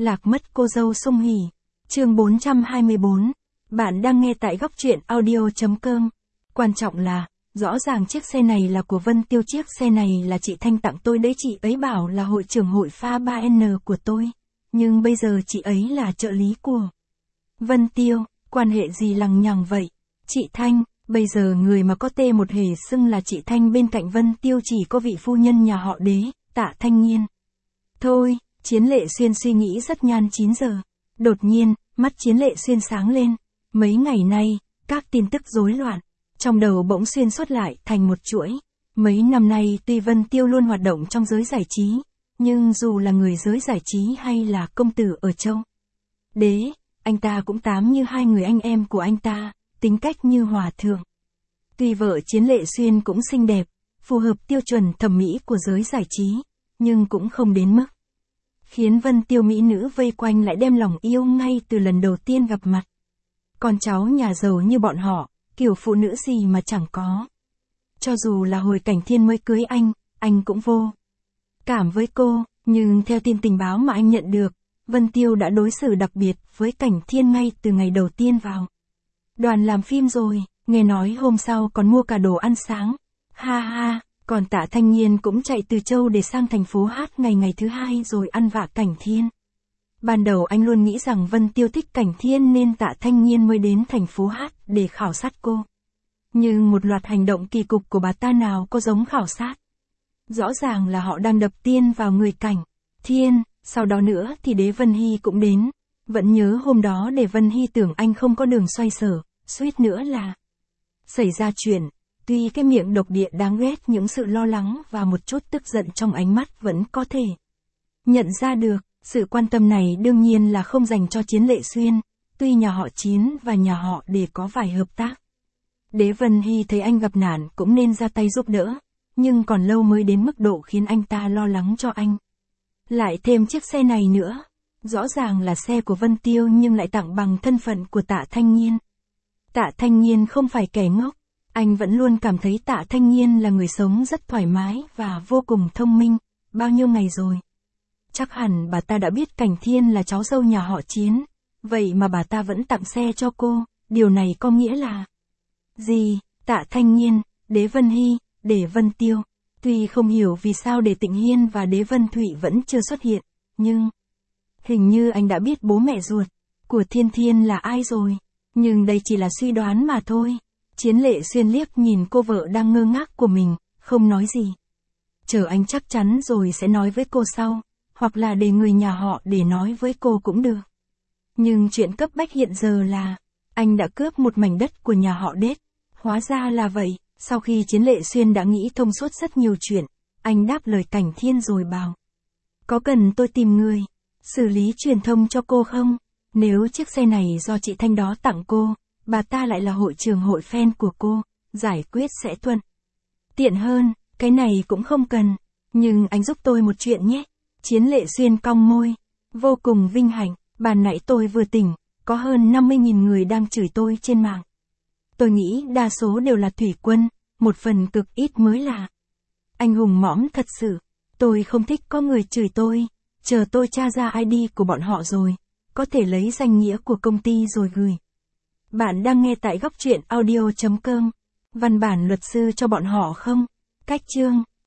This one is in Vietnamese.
Lạc mất cô dâu Sung Hỉ. Chương 424. Bạn đang nghe tại góc truyện audio.com. Quan trọng là, rõ ràng chiếc xe này là của Vân Tiêu, chiếc xe này là chị Thanh tặng tôi đấy, chị ấy bảo là hội trưởng hội pha 3N của tôi. Nhưng bây giờ chị ấy là trợ lý của Vân Tiêu, quan hệ gì lằng nhằng vậy? Chị Thanh, bây giờ người mà có tê một hề xưng là chị Thanh bên cạnh Vân Tiêu chỉ có vị phu nhân nhà họ Đế, Tạ Thanh Nghiên. Thôi, Chiến Lệ Xuyên suy nghĩ rất nhan 9 giờ. Đột nhiên, mắt Chiến Lệ Xuyên sáng lên. Mấy ngày nay, các tin tức rối loạn, trong đầu bỗng xuyên suốt lại thành một chuỗi. Mấy năm nay tuy Vân Tiêu luôn hoạt động trong giới giải trí, nhưng dù là người giới giải trí hay là công tử ở châu Đế, anh ta cũng tám như hai người anh em của anh ta, tính cách như hòa thượng. Tuy vợ Chiến Lệ Xuyên cũng xinh đẹp, phù hợp tiêu chuẩn thẩm mỹ của giới giải trí, nhưng cũng không đến mức khiến Vân Tiêu mỹ nữ vây quanh lại đem lòng yêu ngay từ lần đầu tiên gặp mặt. Con cháu nhà giàu như bọn họ, kiểu phụ nữ gì mà chẳng có. Cho dù là hồi Cảnh Thiên mới cưới anh cũng vô cảm với cô, nhưng theo tin tình báo mà anh nhận được, Vân Tiêu đã đối xử đặc biệt với Cảnh Thiên ngay từ ngày đầu tiên vào đoàn làm phim rồi, nghe nói hôm sau còn mua cả đồ ăn sáng. Ha ha, còn Tạ Thanh Nghiên cũng chạy từ châu để sang thành phố Hát ngày thứ hai rồi ăn vạ Cảnh Thiên. Ban đầu anh luôn nghĩ rằng Vân Tiêu thích Cảnh Thiên nên Tạ Thanh Nghiên mới đến thành phố Hát để khảo sát cô. Nhưng một loạt hành động kỳ cục của bà ta nào có giống khảo sát. Rõ ràng là họ đang đập tiên vào người Cảnh Thiên, sau đó nữa thì Đế Vân Hy cũng đến. Vẫn nhớ hôm đó Đế Vân Hy tưởng anh không có đường xoay sở, suýt nữa là xảy ra chuyện. Tuy cái miệng độc địa đáng ghét, những sự lo lắng và một chút tức giận trong ánh mắt vẫn có thể nhận ra được. Sự quan tâm này đương nhiên là không dành cho Chiến Lệ Xuyên, tuy nhà họ Chiến và nhà họ Đế có vài hợp tác. Đế Vân Hy thấy anh gặp nạn cũng nên ra tay giúp đỡ, nhưng còn lâu mới đến mức độ khiến anh ta lo lắng cho anh. Lại thêm chiếc xe này nữa, rõ ràng là xe của Vân Tiêu nhưng lại tặng bằng thân phận của Tạ Thanh Nghiên. Tạ Thanh Nghiên không phải kẻ ngốc, anh vẫn luôn cảm thấy Tạ Thanh Nghiên là người sống rất thoải mái và vô cùng thông minh. Bao nhiêu ngày rồi? Chắc hẳn bà ta đã biết Cảnh Thiên là cháu dâu nhà họ Chiến, vậy mà bà ta vẫn tặng xe cho cô, điều này có nghĩa là gì? Tạ Thanh Nghiên, Đế Vân Hy, Đế Vân Tiêu. Tuy không hiểu vì sao Đế Tịnh Hiên và Đế Vân Thụy vẫn chưa xuất hiện, nhưng hình như anh đã biết bố mẹ ruột của Thiên Thiên là ai rồi. Nhưng đây chỉ là suy đoán mà thôi. Chiến Lệ Xuyên liếc nhìn cô vợ đang ngơ ngác của mình, không nói gì. Chờ anh chắc chắn rồi sẽ nói với cô sau, hoặc là để người nhà họ để nói với cô cũng được. Nhưng chuyện cấp bách hiện giờ là, anh đã cướp một mảnh đất của nhà họ Đế. Hóa ra là vậy. Sau khi Chiến Lệ Xuyên đã nghĩ thông suốt rất nhiều chuyện, anh đáp lời Cảnh Thiên rồi bảo: có cần tôi tìm người xử lý truyền thông cho cô không? Nếu chiếc xe này do chị Thanh đó tặng cô, bà ta lại là hội trưởng hội fan của cô, giải quyết sẽ thuận tiện hơn. Cái này cũng không cần, nhưng anh giúp tôi một chuyện nhé. Chiến Lệ Xuyên cong môi, vô cùng vinh hạnh. Ban nãy tôi vừa tỉnh, có hơn 50.000 người đang chửi tôi trên mạng. Tôi nghĩ đa số đều là thủy quân, một phần cực ít mới là anh hùng mõm thật sự. Tôi không thích có người chửi tôi, chờ tôi tra ra ID của bọn họ rồi, có thể lấy danh nghĩa của công ty rồi gửi. Bạn đang nghe tại góc truyện audio.com. Văn bản luật sư cho bọn họ không? Cách chương